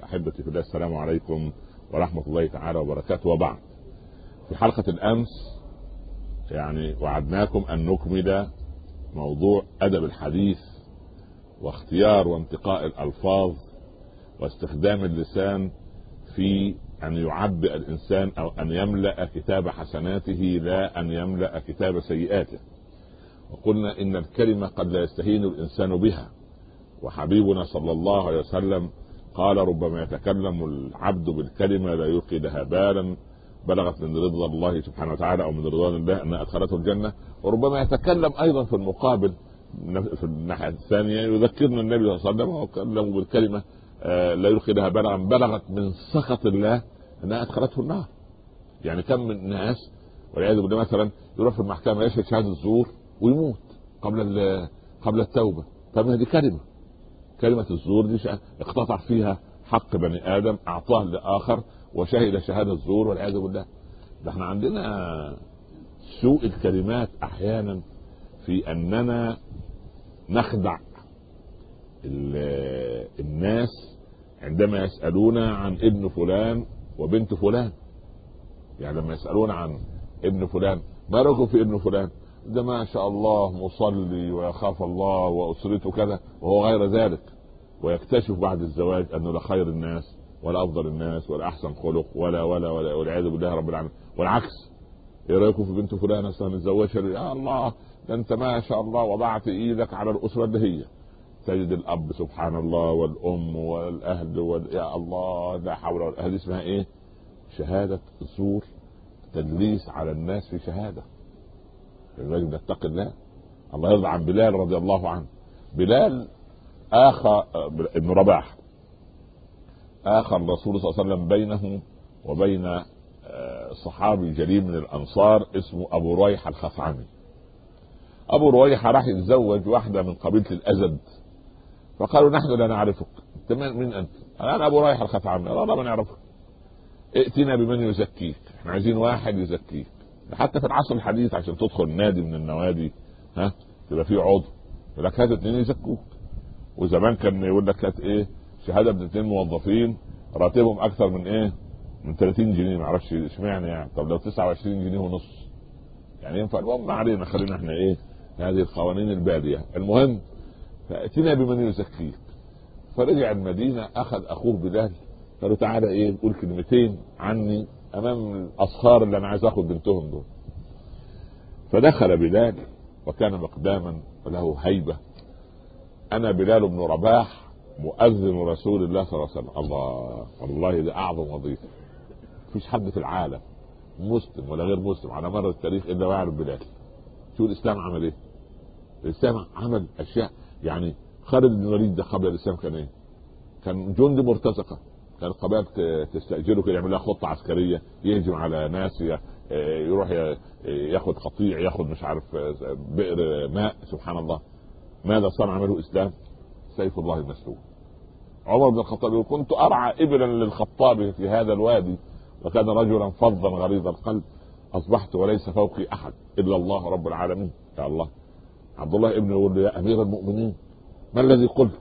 أحبتي في الله، السلام عليكم ورحمة الله تعالى وبركاته. وبعد، في حلقة الأمس وعدناكم أن نكمل موضوع أدب الحديث واختيار وانتقاء الألفاظ واستخدام اللسان في أن يعبئ الإنسان أو أن يملأ كتاب حسناته لا أن يملأ كتاب سيئاته. وقلنا إن الكلمة قد لا يستهين الإنسان بها، وحبيبنا صلى الله عليه وسلم قال: ربما يتكلم العبد بالكلمة لا يلقي لها بالا بلغت من رضا الله سبحانه وتعالى أو من رضوان الله أن أدخلته الجنة. وربما يتكلم أيضا في المقابل في الناحية الثانية يذكرنا النبي صلى الله عليه وسلم وكلم بالكلمة لا يلقي لها بالا بلغت من سخط الله أنها أدخلته النار. يعني كم من ناس والعياذ بالله مثلا يروح في المحكمة يشهد شهادة الزور ويموت قبل التوبة. طب هذه كلمة الزور دي اقتطع فيها حق بني آدم، أعطاه لآخر وشهد شهادة الزور والعياذ بالله. ده احنا عندنا سوء الكلمات أحيانا في أننا نخدع الناس عندما يسألون عن ابن فلان وبنت فلان. يعني لما يسألون عن ابن فلان: ما رأيكم في ابن فلان؟ ده ما شاء الله مصلي ويخاف الله وأسرته كذا وهو غير ذلك، ويكتشف بعد الزواج أنه لا خير الناس ولا أفضل الناس ولا أحسن خلق ولا والعياذ بالله رب العالمين. والعكس: ايه رايكم في بنت فلان اصلا نتزوجها؟ يا الله، ده انت ما شاء الله وضعت ايدك على الاسره اللي هي. تجد الاب سبحان الله والام والاهل يا الله لا حول ولا قوه. هذه اسمها ايه؟ شهاده الزور، تدليس على الناس في شهاده. الراجل ده اتق الله. الله يرضى عن بلال رضي الله عنه. بلال اخى ابن رباح، اخى الرسول صلى الله عليه وسلم بينه وبين صحابي جليل من الأنصار اسمه أبو رويحة الخثعمي. أبو رويحة راح يتزوج واحدة من قبيلة الأزد، فقالوا: نحن لا نعرفك. من أنت؟ أنا أبو رويحة الخثعمي. لا ما نعرفك. ائتنا بمن يزكيك، احنا عايزين واحد يزكيك. حتى في العصر الحديث عشان تدخل نادي من النوادي تبقى فيه عضو يقول لك هات 2 يزكوك. وزمان كان يقول لك هات شهادة ب 2 موظفين راتبهم أكثر من 30 جنيه. ما اعرفش اشمعنى طب لو 29 جنيه ونص ينفع؟ المهم ما علينا، خلينا احنا هذه القوانين الباديه. المهم فاتنا بمن يزكيك. فرجع المدينه، اخذ اخوه بلال، قالوا: تعالى نقول كلمتين عني امام الاصهار اللي انا عايز اخذ بنتهم دول. فدخل بلال وكان مقداما وله هيبه: انا بلال بن رباح مؤذن رسول الله صلى الله عليه وسلم. الله، والله ده اعظم وظيفه. مفيش حد في العالم مسلم ولا غير مسلم على مر التاريخ الا ويعرف بلال. شو الاسلام عمل ايه؟ الاسلام عمل اشياء. خالد بن الوليد ده قبل الاسلام كان جندي مرتزقه. كان القبائل تستاجره كده، يعمل لها خطه عسكريه، يهجم على ناس، يروح ياخذ قطيع، ياخذ مش عارف بئر ماء. سبحان الله، ماذا صنع عمله الاسلام؟ سيف الله المسلول. عمر بن الخطاب يقول: كنت ارعى ابلا للخطاب في هذا الوادي وكان رجلا فظا غليظ القلب، اصبحت وليس فوقي احد الا الله رب العالمين. يا الله. عبد الله ابنه يقول له: يا امير المؤمنين ما الذي قلت؟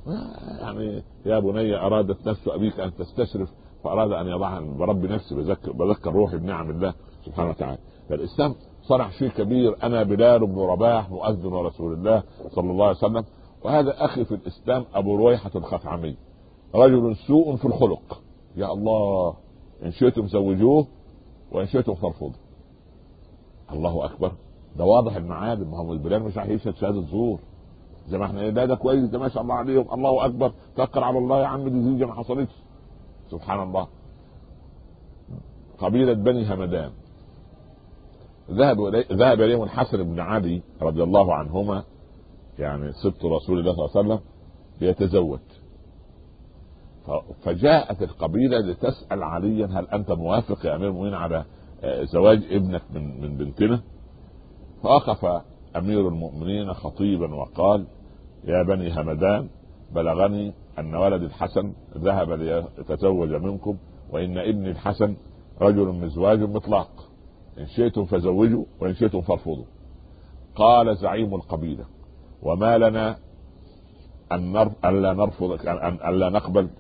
يا بني ارادت نفس ابيك ان تستشرف فاراد ان يضعها برب نفسي، بذكر روحي بنعم الله سبحانه وتعالى. فالاسلام صنع شيء كبير. انا بلال بن رباح مؤذن رسول الله صلى الله عليه وسلم. وهذا اخي في الاسلام ابو رويحة الخثعمي، رجل سوء في الخلق. يا الله، ان شئتم زوجوه وان شئتم فارفضوا. الله اكبر. ده واضح المعادن. ما هو البلاد مش راح يشهد شهاده زور زي ما احنا. ده كويس، ده ما شاء الله عليهم، الله اكبر، توكل على الله يا عم، دي زيجه ما حصلتش. سبحان الله. قبيله بني همدان ذهب اليهم الحسن بن علي رضي الله عنهما، سبط رسول الله صلى الله عليه وسلم، ليتزوج. فجاءت القبيله لتسال عليا: هل انت موافق يا امير المؤمنين على زواج ابنك من بنتنا؟ فوقف امير المؤمنين خطيبا وقال: يا بني همدان، بلغني ان ولد الحسن ذهب ليتزوج منكم، وان ابني الحسن رجل مزواج مطلق، ان شئتم فزوجوا وان شئتم فارفضوا. قال زعيم القبيله: وما لنا ان لا نرفض، ان لا نقبل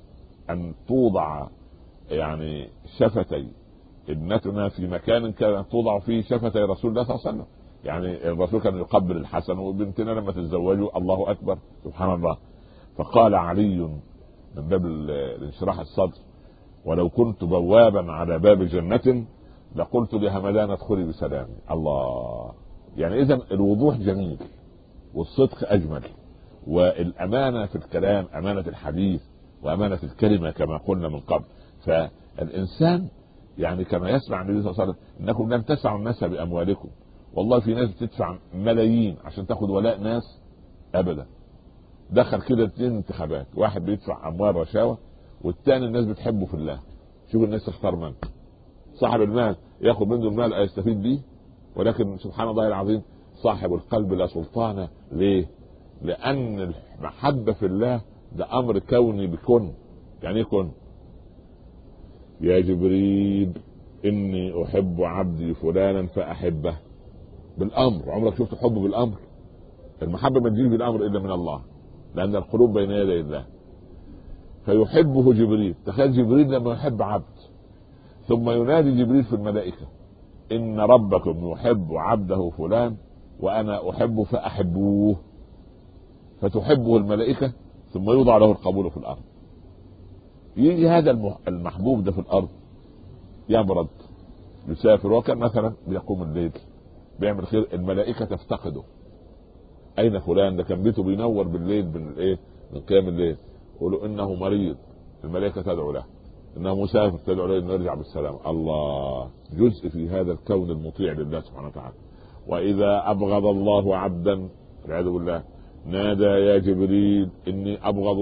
ان توضع يعني شفتي ابنتنا في مكان كان توضع فيه شفتي رسول الله صلى الله عليه وسلم. يعني الرسول كان يقبل الحسن، وبنتنا لما تتزوجوا الله اكبر سبحان الله. فقال علي من باب الانشراح الصدر: ولو كنت بوابا على باب جنة لقلت لهمدان ادخلي بسلام. الله، يعني اذا الوضوح جميل والصدق اجمل، والامانه في الكلام، امانه الحديث وامانه الكلمه كما قلنا من قبل. فالانسان يعني كما يسمع النبي صلى الله عليه وسلم: انكم لن تسعوا الناس باموالكم. والله في ناس بتدفع ملايين عشان تاخد ولاء ناس ابدا. دخل كده 2 انتخابات، واحد بيدفع اموال رشاوى والثاني الناس بتحبه في الله. شوف الناس تختار من؟ صاحب المال ياخذ منه المال يستفيد به، ولكن سبحان الله العظيم صاحب القلب لا سلطان. ليه؟ لان المحبه في الله ده امر كوني بكن. يعني ايه كن؟ يا جبريل اني احب عبدي فلانا فاحبه. بالامر. عمرك شفت حب بالامر؟ المحبه ما تجيش بالامر الا من الله، لان القلوب بين يدي الله. فيحبه جبريل. تخيل جبريل لما يحب عبد، ثم ينادي جبريل في الملائكه: ان ربكم يحب عبده فلان وانا احبه فاحبوه. فتحبه الملائكه ثم يوضع له القبول في الارض. يجي هذا المحبوب ده في الارض يمرض، يسافر، وكان مثلا بيقوم الليل بيعمل خير، الملائكه تفتقده. اين فلان؟ ده كان بيته بينور بالليل من قيام الليل. يقولوا انه مريض، الملائكه تدعو له. انه مسافر، تدعو له انه يرجع بالسلام. الله، جزء في هذا الكون المطيع لله سبحانه وتعالى. واذا ابغض الله عبدا والعياذ بالله نادى: يا جبريل اني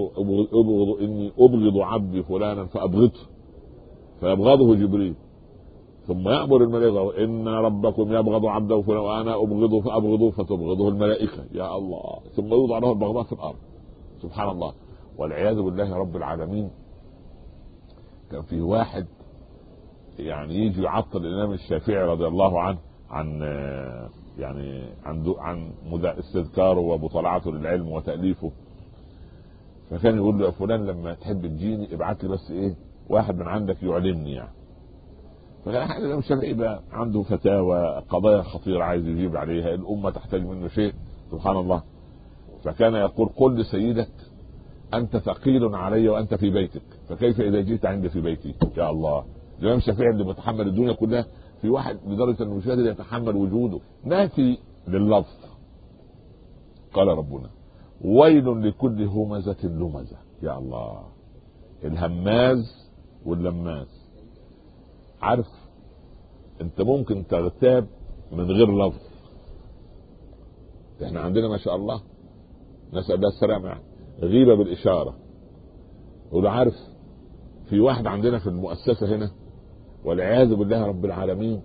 ابغض عبدي فلانا فابغضه. فيبغضه جبريل، ثم يأمر الملائكة: ان ربكم يبغض عبده فلان وانا ابغضه فابغضه. فتبغضه الملائكة. يا الله، ثم يوضع له البغضاء في الارض. سبحان الله والعياذ بالله رب العالمين. كان في واحد يعني يجي يعطل الامام الشافعي رضي الله عنه عن يعني عن استذكاره ومطالعته للعلم وتأليفه. فكان يقول له: يا فلان لما تحب تجيني ابعت لي بس واحد من عندك يعلمني يعني. فكان الامام الشافعي بقى عنده فتاوى، قضايا خطيرة عايز يجيب عليها، الامة تحتاج منه شيء سبحان الله. فكان يقول: قل لسيدك انت ثقيل علي وانت في بيتك، فكيف اذا جئت عندي في بيتي؟ يا الله، الامام الشافعي اللي متحمل الدنيا كلها، في واحد لدرجه انه مش قادر يتحمل وجوده. ناتي لللفظ. قال ربنا: ويل لكل همزه لمزه. يا الله، الهماز واللماز. عارف انت ممكن تغتاب من غير لفظ. احنا عندنا ما شاء الله نسأل الله السلامة يعني غيبة بالإشارة. ولو عارف في واحد عندنا في المؤسسة هنا والعياذ بالله رب العالمين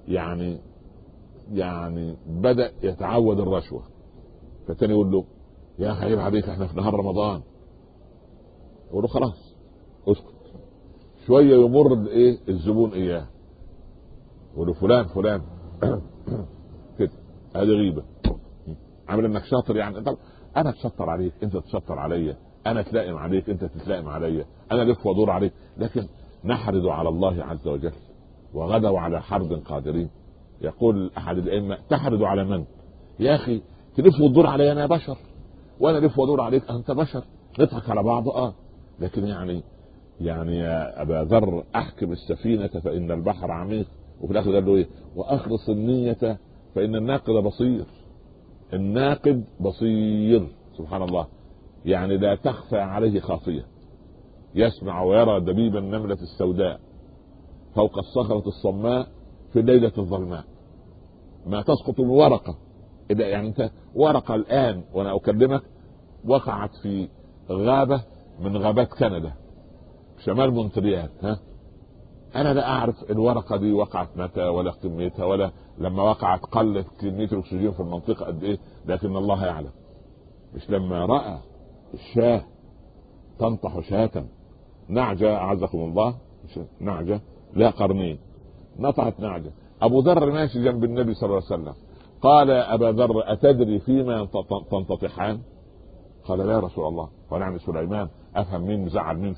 يعني بدأ يتعود الرشوة. فالتاني يقول له: يا خير عليك احنا في نهار رمضان. يقول له: خلاص اسكت. شوية يمر الزبون اياه، يقول له: فلان كده، هذه غيبة. عامل انك شاطر يعني. طب انا اتشطر عليك، انت تشطر عليا، انا تلائم عليك، انت تتلائم عليا، انا لف وادور عليك، لكن نحرد على الله عز وجل وغدوا على حرد قادرين. يقول احد الائمه: تحرد على من؟ يا اخي تلف وتدور علي، انا بشر، وانا الف وادور عليك، انت بشر، نضحك على بعض لكن يعني يا ابا ذر احكم السفينه فان البحر عميق. وفي الاخر قال له: واخلص النيه فان الناقد بصير. الناقد بصير سبحان الله، يعني لا تخفى عليه خافية. يسمع ويرى دبيب النملة السوداء فوق الصخرة الصماء في الليلة الظلماء. ما تسقط من ورقة، إذا يعني انت ورقة الآن وانا اكلمك وقعت في غابة من غابات كندا شمال مونتريال، انا لا اعرف الورقة دي وقعت متى ولا كميتها، ولا لما وقعت قلت كمية الاكسجين في المنطقة قد ايه، لكن الله يعلم. مش لما رأى الشاة تنطح شاة، نعجة اعزكم الله، نعجة لا قرنين، نطحت نعجة. ابو ذر ماشي جنب النبي صلى الله عليه وسلم، قال: يا ابا ذر اتدري فيما تنتطحان؟ قال: لا يا رسول الله. قال: يعني سليمان، افهم مين مزعل مين فيهم؟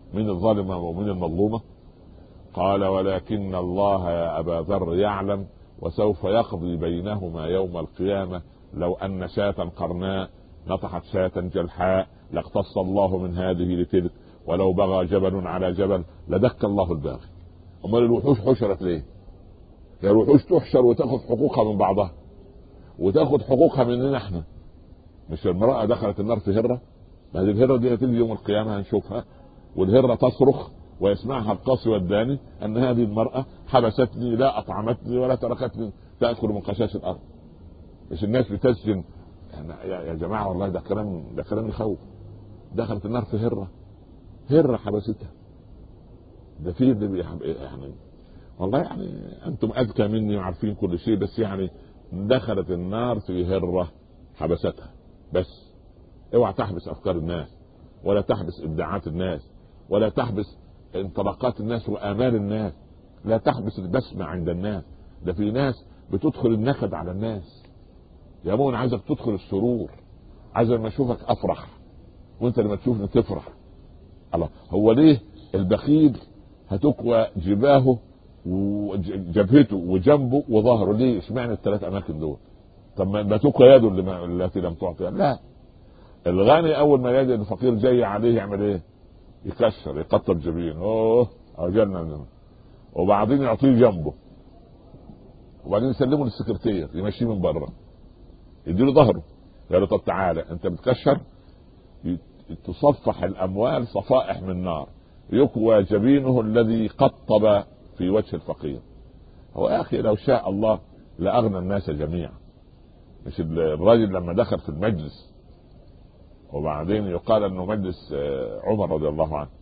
من الظالمة ومن المظلومة؟ قال ولكن الله يا أبا ذر يعلم وسوف يقضي بينهما يوم القيامة. لو أن شاة قرناء نطحت شاة جلحاء لاقتص الله من هذه لتلك، ولو بغى جبل على جبل لدك الله الباغي. امال الوحوش حشرت ليه؟ يا الوحوش تحشر وتاخذ حقوقها من بعضها وتاخذ حقوقها مننا احنا. مش المرأة دخلت النار في هرة؟ ما هذه الهرة دي هتيجي يوم القيامة هنشوفها، والهرة تصرخ ويسمعها القاصي والداني ان هذه المرأة حبستني لا اطعمتني ولا تركتني تأكل من قشاش الارض. مش الناس بتسجن يا جماعة؟ والله ده كلام يخوف. دخلت النار في هرة حبستها. ده في يعني والله يعني انتم اذكى مني وعارفين كل شيء، بس يعني دخلت النار في هرة حبستها. بس اوعى تحبس افكار الناس، ولا تحبس ابداعات الناس، ولا تحبس انطلاقات الناس وامال الناس، لا تحبس البسمة عند الناس. ده في ناس بتدخل النكد على الناس. يا مؤمن عايزك تدخل السرور، عايز لما اشوفك افرح وانت لما تشوفني تفرح. الله، هو ليه البخيل هتقوى جباهه وجبهته وجنبه وظهره؟ ليه اشمعنى الثلاث اماكن دول؟ طب ما تقوى يده التي لم تعطيها؟ لا، الغني اول ما يجد الفقير جاي عليه يعمل ايه؟ يكسر يقطر جبين، اجلنا، وبعدين يعطيه جنبه، وبعدين يسلمه للسكرتير يمشيه من بره، يديله ظهره، قال له طب تعالى انت بتكشر، تصفح الاموال صفائح من نار، يكوى جبينه الذي قطب في وجه الفقير. هو يا اخي لو شاء الله لاغنى الناس جميعا. مش الراجل لما دخل في المجلس وبعدين يقال انه مجلس عمر رضي الله عنه،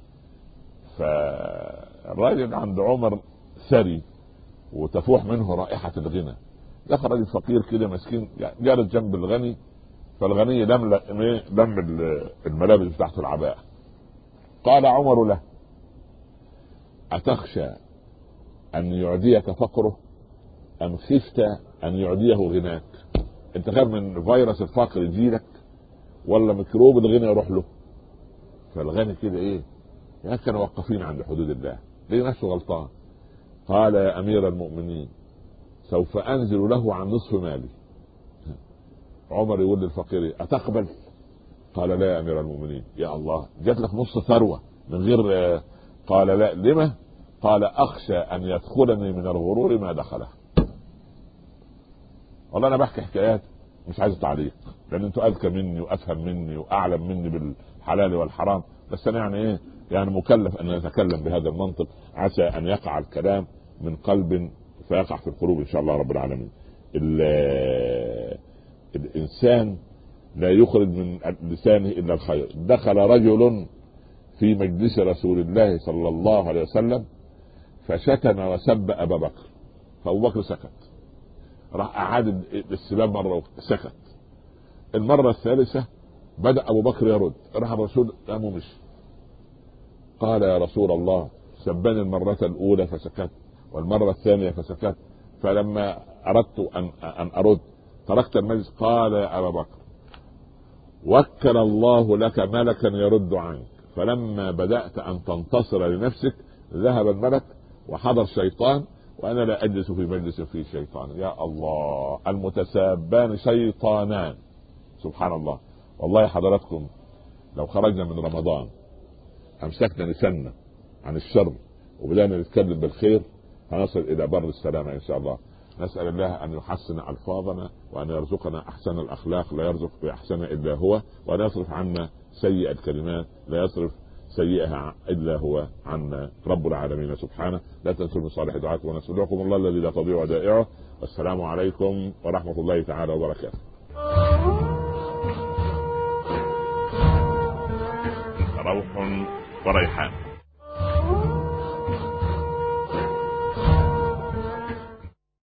فالراجل عند عمر ثري وتفوح منه رائحة الغنى، دخل راجل فقير كده مسكين جالس جنب الغني، فالغني لم الملابس تحت العباءة. قال عمر له أتخشى أن يعديك فقره أم خفت أن يعديه غناك؟ أنت خايف من فيروس الفقر يجيلك ولا ميكروب الغنى يروح له؟ فالغني كده ايه يعني كانوا واقفين عند حدود الله، ليه نفسه غلطان. قال يا أمير المؤمنين سوف أنزل له عن نصف مالي. عمر يقول للفقير أتقبل؟ قال لا يا أمير المؤمنين. يا الله، جات لك نص ثروة من غير قال لا. لما؟ قال أخشى أن يدخلني من الغرور ما دخله. والله أنا بحكي حكايات مش عايز تعليق، لأن أنتوا أذكى مني وأفهم مني وأعلم مني بالحلال والحرام، بس أنا يعني إيه يعني مكلف أن أتكلم بهذا المنطق، عسى أن يقع الكلام من قلب فيقع في القلوب إن شاء الله رب العالمين. الإنسان لا يخرج من لسانه إلا الخير. دخل رجل في مجلس رسول الله صلى الله عليه وسلم فشتم وسب أبا بكر، فأبو بكر سكت، راح أعاد السباب مرة سكت، المرة الثالثة بدأ أبو بكر يرد، راح الرسول قام ومشي. قال يا رسول الله سبني المرة الأولى فسكت والمرة الثانية فسكت، فلما أردت أن أرد تركت المجلس. قال يا أبا بكر وكل الله لك ملكا يرد عنك، فلما بدأت أن تنتصر لنفسك ذهب الملك وحضر شيطان، وأنا لا أجلس في مجلس فيه شيطان. يا الله، المتسابان شيطانان، سبحان الله. والله حضراتكم لو خرجنا من رمضان أمسكنا لساننا عن الشر وبدأنا نتكلم بالخير هنصل إلى بر السلامة إن شاء الله. نسأل الله أن يحسن ألفاظنا وأن يرزقنا أحسن الأخلاق، لا يرزق بأحسن إلا هو، وأن يصرف عنا سيئة الكلمات، لا يصرف سيئها إلا هو عنا رب العالمين سبحانه. لا تنسوا من صالح دعاءكم ونستودعكم الله الذي لا تضيع ودائعه. والسلام عليكم ورحمة الله تعالى وبركاته. روح وريحان.